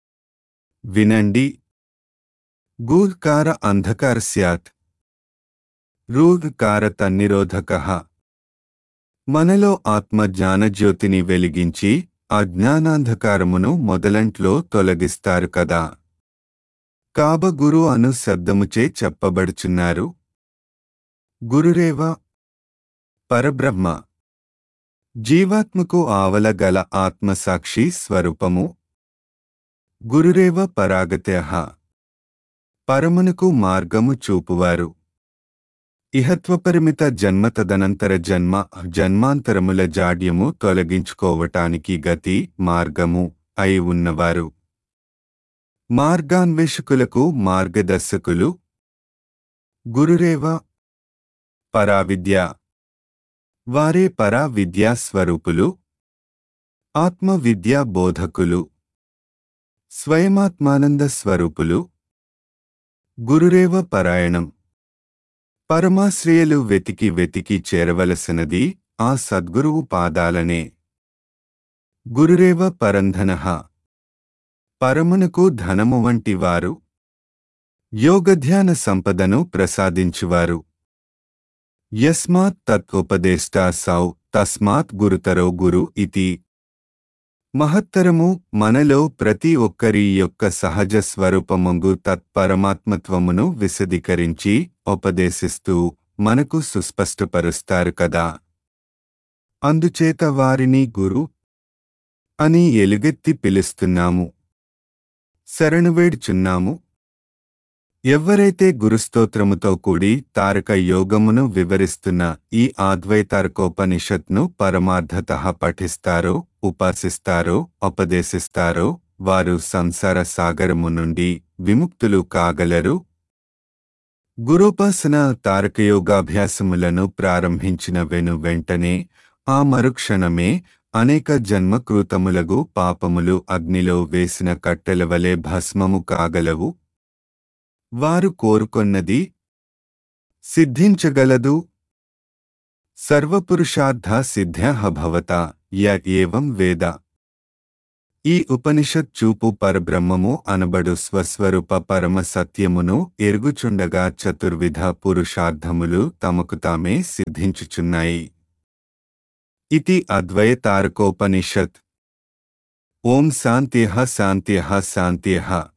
వినండి. గూర్కార అంధకార స్యాత్, రూర్కార తన్నిరోధకః. మనలో ఆత్మ జ్ఞానజ్యోతిని వెలిగించి అజ్ఞానాంధకారమును మొదలంట్లో తొలగిస్తారు కదా. కాబ గురు అను శబ్దముచే చెప్పబడుచున్నారు. గురురేవ పరబ్రహ్మ. జీవాత్మకు ఆవల గల ఆత్మసాక్షి స్వరూపము. గురురేవ పరాగత్యః, పరమునకు మార్గము చూపువారు. ఇహత్వపరిమిత జన్మ తదనంతర జన్మ జన్మాంతరముల జాడ్యము తొలగించుకోవటానికి గతి, మార్గము అయి ఉన్నవారు. మార్గాన్వేషకులకు మార్గదర్శకులు. గురురేవ పరావిద్య, వారే పరా విద్యా స్వరూపులు. ఆత్మ విద్యా బోధకులు. స్వయమాత్మానంద స్వరూపులు. గురురేవ పరాయణం, పరమాశ్రయలు వెతికి వెతికి చేరవలసినది ఆ సద్గురువు పాదాలనే. గురురేవ పరంధనః. పరమునకు ధనము వంటివారు. యోగధ్యాన సంపదను ప్రసాదించువారు. యస్మాత్ తత్వోపదేష్టా సౌ తస్మాత్ గురుతరో గురు ఇతి. మహత్తరము మనలో ప్రతి ఒక్కరి యొక్క సహజ స్వరూపమంగు తత్పరమాత్మత్వమును విశదీకరించి ఉపదేశిస్తూ మనకు సుస్పష్టపరుస్తారు కదా. అందుచేత వారిని గురు అని ఎలుగెత్తి పిలుస్తున్నాము, శరణువేడుచున్నాము. ఎవ్వరైతే గురుస్తోత్రముతో కూడి తారక యోగమును వివరిస్తున్న ఈ అద్వైతారకోపనిషత్ను పరమార్థతః పఠిస్తారో, ఉపాసిస్తారో, ఉపదేశిస్తారో వారు సంసార సాగరము నుండి విముక్తులు కాగలరు. గురోపాసన తారకయోగాభ్యాసములను ప్రారంభించిన వెను వెంటనే ఆ మరుక్షణమే అనేక జన్మకృతములగు పాపములు అగ్నిలో వేసిన కట్టెల వలె భస్మము కాగలవు. వారు కోరుకొన్నది సిద్ధించగలదు. సర్వపురుషార్థ సిద్ధ్యః భవతా య ఏవం వేద. ఈ ఉపనిషత్ చూపు పరబ్రహ్మము అనబడు స్వస్వరూప పరమ సత్యమును ఎరుగుచుండగా చతుర్విధ పురుషార్థములు తమకు తామే సిద్ధించుచున్నాయి. ఇతి అద్వైతారకోపనిషత్. ఓం శాంత్యః శాంత్యః శాంత్యః.